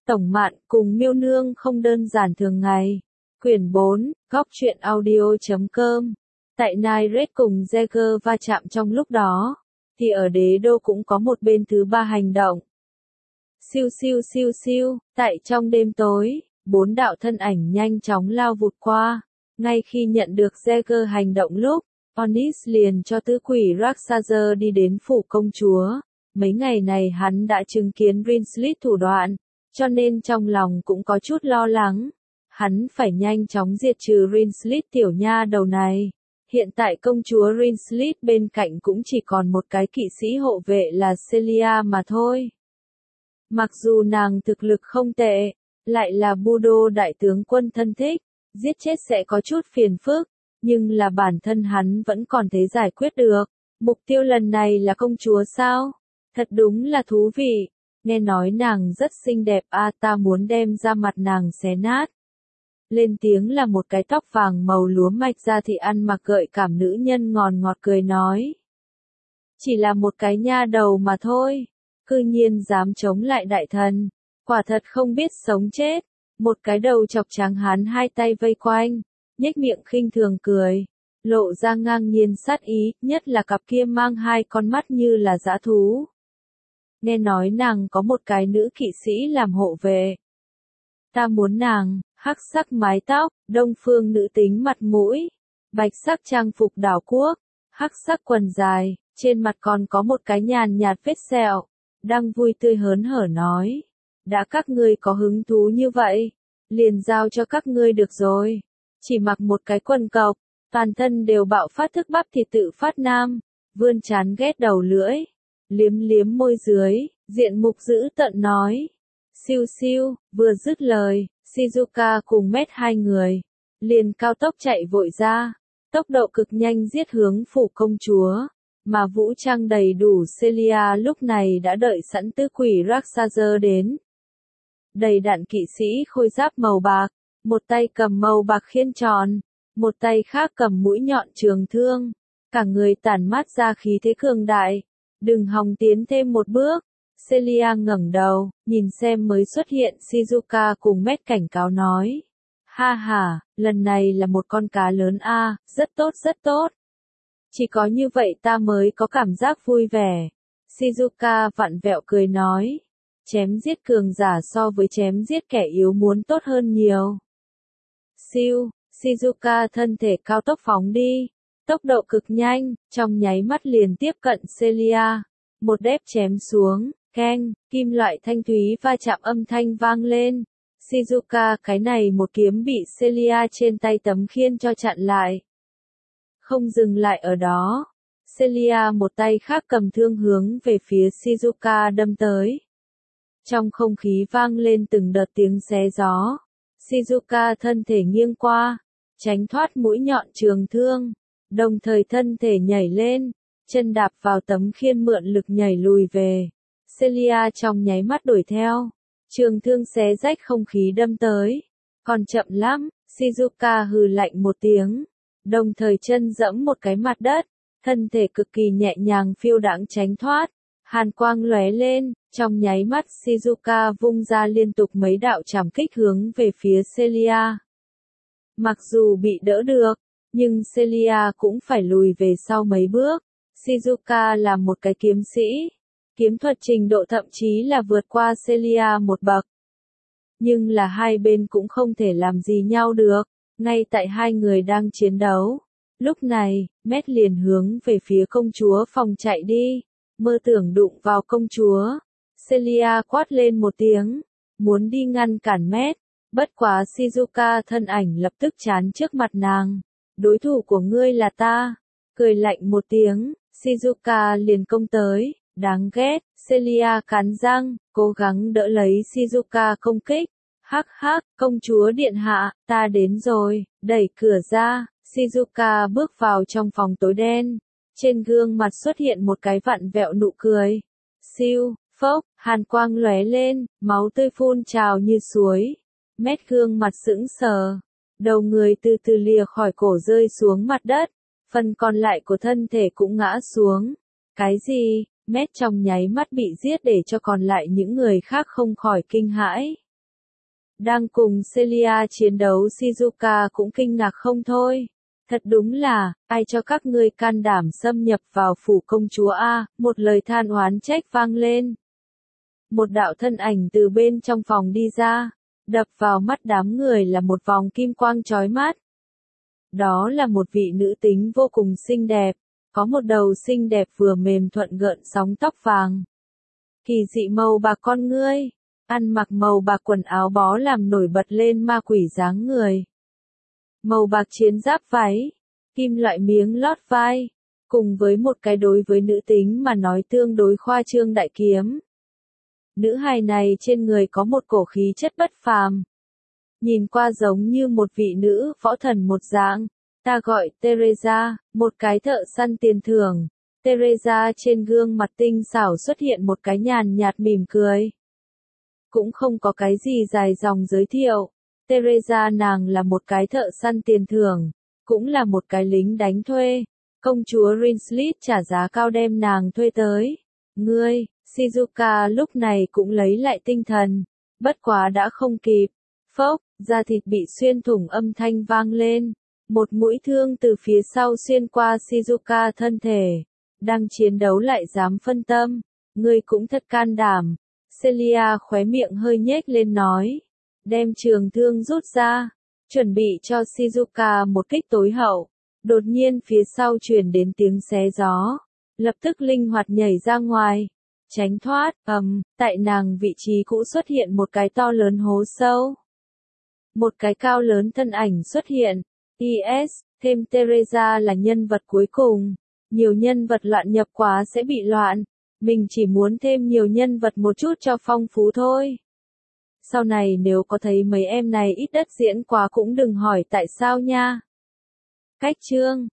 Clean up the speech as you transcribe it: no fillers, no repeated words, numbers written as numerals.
Tổng Mạn cùng Miêu Nương không đơn giản thường ngày. Quyển 4, Góc truyện audio.com. Tại Nyret cùng Jaeger va chạm trong lúc đó, thì ở đế đô cũng có một bên thứ ba hành động. Siêu siêu siêu siêu, tại trong đêm tối, 4 đạo thân ảnh nhanh chóng lao vụt qua. Ngay khi nhận được Jaeger hành động lúc, Onis liền cho tứ quỷ Raksazer đi đến phủ công chúa. Mấy ngày này hắn đã chứng kiến Rinslit thủ đoạn, cho nên trong lòng cũng có chút lo lắng. Hắn phải nhanh chóng diệt trừ Rinslit tiểu nha đầu này. Hiện tại công chúa Rinslit bên cạnh cũng chỉ còn một cái kỵ sĩ hộ vệ là Celia mà thôi. Mặc dù nàng thực lực không tệ, lại là Budo đại tướng quân thân thích, giết chết sẽ có chút phiền phức, nhưng là bản thân hắn vẫn còn thế giải quyết được. Mục tiêu lần này là công chúa sao? Thật đúng là thú vị, nghe nói nàng rất xinh đẹp ta muốn đem ra mặt nàng xé nát. Lên tiếng là một cái tóc vàng màu lúa mạch ra thì ăn mặc gợi cảm nữ nhân ngọt cười nói. Chỉ là một cái nha đầu mà thôi, cư nhiên dám chống lại đại thần, quả thật không biết sống chết. Một cái đầu chọc trắng hán hai tay vây quanh, nhếch miệng khinh thường cười, lộ ra ngang nhiên sát ý, nhất là cặp kia mang hai con mắt như là dã thú. Nghe nói nàng có một cái nữ kỵ sĩ làm hộ vệ. Ta muốn nàng, hắc sắc mái tóc, đông phương nữ tính mặt mũi, bạch sắc trang phục đảo quốc, hắc sắc quần dài, trên mặt còn có một cái nhàn nhạt vết sẹo, đang vui tươi hớn hở nói. Đã các ngươi có hứng thú như vậy, liền giao cho các ngươi được rồi. Chỉ mặc một cái quần cộc, toàn thân đều bạo phát thức bắp thịt tự phát nam, vươn chán ghét đầu lưỡi, liếm liếm môi dưới, diện mục dữ tợn nói. Siêu siêu, vừa dứt lời, Shizuka cùng Met hai người, liền cao tốc chạy vội ra, tốc độ cực nhanh giết hướng phủ công chúa, mà vũ trang đầy đủ Celia lúc này đã đợi sẵn tứ quỷ Raksazer đến. Đầy đặn kỵ sĩ khôi giáp màu bạc, một tay cầm màu bạc khiên tròn, một tay khác cầm mũi nhọn trường thương, cả người tản mát ra khí thế cường đại. Đừng hòng tiến thêm một bước. Celia ngẩng đầu, nhìn xem mới xuất hiện Shizuka cùng Met cảnh cáo nói. Ha ha, lần này là một con cá lớn rất tốt rất tốt. Chỉ có như vậy ta mới có cảm giác vui vẻ. Shizuka vặn vẹo cười nói. Chém giết cường giả so với chém giết kẻ yếu muốn tốt hơn nhiều. Siêu, Shizuka thân thể cao tốc phóng đi, tốc độ cực nhanh, trong nháy mắt liền tiếp cận Celia. Một đép chém xuống, keng, kim loại thanh thúy va chạm âm thanh vang lên. Shizuka cái này một kiếm bị Celia trên tay tấm khiên cho chặn lại. Không dừng lại ở đó, Celia một tay khác cầm thương hướng về phía Shizuka đâm tới. Trong không khí vang lên từng đợt tiếng xé gió. Shizuka thân thể nghiêng qua, tránh thoát mũi nhọn trường thương, đồng thời thân thể nhảy lên, chân đạp vào tấm khiên mượn lực nhảy lùi về. Celia trong nháy mắt đuổi theo, trường thương xé rách không khí đâm tới. Còn chậm lắm, Shizuka hừ lạnh một tiếng, đồng thời chân dẫm một cái mặt đất, thân thể cực kỳ nhẹ nhàng phiêu đãng tránh thoát. Hàn quang lóe lên, trong nháy mắt Shizuka vung ra liên tục mấy đạo trảm kích hướng về phía Celia. Mặc dù bị đỡ được, nhưng Celia cũng phải lùi về sau mấy bước. Shizuka là một cái kiếm sĩ, kiếm thuật trình độ thậm chí là vượt qua Celia một bậc. Nhưng là hai bên cũng không thể làm gì nhau được, ngay tại hai người đang chiến đấu. Lúc này, Met liền hướng về phía công chúa phòng chạy đi. Mơ tưởng đụng vào công chúa. Celia quát lên một tiếng, muốn đi ngăn cản Met, bất quá Shizuka thân ảnh lập tức chắn trước mặt nàng. Đối thủ của ngươi là ta. Cười lạnh một tiếng, Shizuka liền công tới, đáng ghét. Celia cắn răng, cố gắng đỡ lấy Shizuka công kích. Hắc hắc, công chúa điện hạ, ta đến rồi. Đẩy cửa ra, Shizuka bước vào trong phòng tối đen. Trên gương mặt xuất hiện một cái vặn vẹo nụ cười. Siêu, phốc, hàn quang lóe lên, máu tươi phun trào như suối. Met gương mặt sững sờ, đầu người từ từ lìa khỏi cổ rơi xuống mặt đất, phần còn lại của thân thể cũng ngã xuống. Cái gì? Met trong nháy mắt bị giết để cho còn lại những người khác không khỏi kinh hãi. Đang cùng Celia chiến đấu Shizuka cũng kinh ngạc không thôi. Thật đúng là, ai cho các ngươi can đảm xâm nhập vào phủ công chúa A, một lời than oán trách vang lên. Một đạo thân ảnh từ bên trong phòng đi ra, đập vào mắt đám người là một vòng kim quang chói mắt. Đó là một vị nữ tính vô cùng xinh đẹp, có một đầu xinh đẹp vừa mềm thuận gợn sóng tóc vàng. Kỳ dị màu bạc con ngươi, ăn mặc màu bạc quần áo bó làm nổi bật lên ma quỷ dáng người. Màu bạc chiến giáp váy, kim loại miếng lót vai, cùng với một cái đối với nữ tính mà nói tương đối khoa trương đại kiếm. Nữ hài này trên người có một cổ khí chất bất phàm. Nhìn qua giống như một vị nữ võ thần một dạng. Ta gọi Teresa, một cái thợ săn tiền thưởng. Teresa trên gương mặt tinh xảo xuất hiện một cái nhàn nhạt mỉm cười. Cũng không có cái gì dài dòng giới thiệu. Teresa nàng là một cái thợ săn tiền thưởng, cũng là một cái lính đánh thuê. Công chúa Rinslit trả giá cao đem nàng thuê tới. Ngươi, Shizuka lúc này cũng lấy lại tinh thần. Bất quá đã không kịp. Phốc, da thịt bị xuyên thủng âm thanh vang lên. Một mũi thương từ phía sau xuyên qua Shizuka thân thể. Đang chiến đấu lại dám phân tâm. Ngươi cũng thật can đảm. Celia khóe miệng hơi nhếch lên nói. Đem trường thương rút ra. Chuẩn bị cho Shizuka một kích tối hậu. Đột nhiên phía sau truyền đến tiếng xé gió. Lập tức linh hoạt nhảy ra ngoài. Tránh thoát, tại nàng vị trí cũ xuất hiện một cái to lớn hố sâu. Một cái cao lớn thân ảnh xuất hiện. Is, thêm Teresa là nhân vật cuối cùng. Nhiều nhân vật loạn nhập quá sẽ bị loạn. Mình chỉ muốn thêm nhiều nhân vật một chút cho phong phú thôi. Sau này nếu có thấy mấy em này ít đất diễn quá cũng đừng hỏi tại sao nha. Cách chương